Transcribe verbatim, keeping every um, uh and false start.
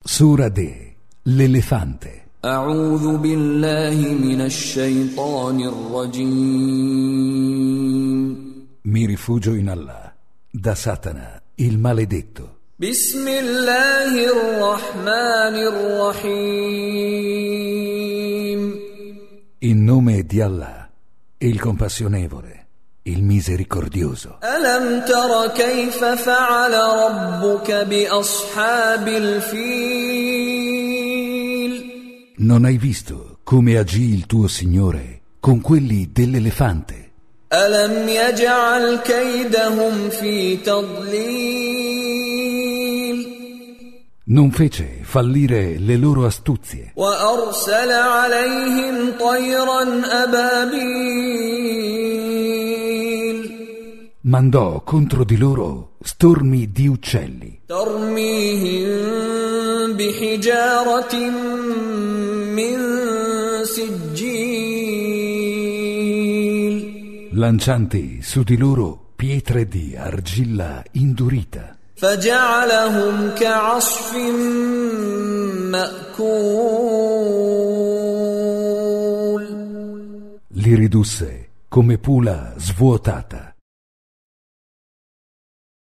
Sura De, l'elefante. أعوذ بالله من الشيطان الرجيم. Mi rifugio in Allah, da Satana, il maledetto. بسم الله الرحمن الرحيم. In nome di Allah, il compassionevole, il misericordioso. ألم تر كيف فعل ربك بأصحاب الفيل؟ Non hai visto come agì il tuo Signore con quelli dell'elefante? ألم يجعل كيدهم في تضليل؟ Non fece fallire le loro astuzie. وأرسل عليهم طيرا أبابيل. Mandò contro di loro stormi di uccelli, ترميهم بحجارة من سجيل. lancianti su di loro pietre di argilla indurita. فجعلهم كعصف مأكول. Li ridusse come pula svuotata.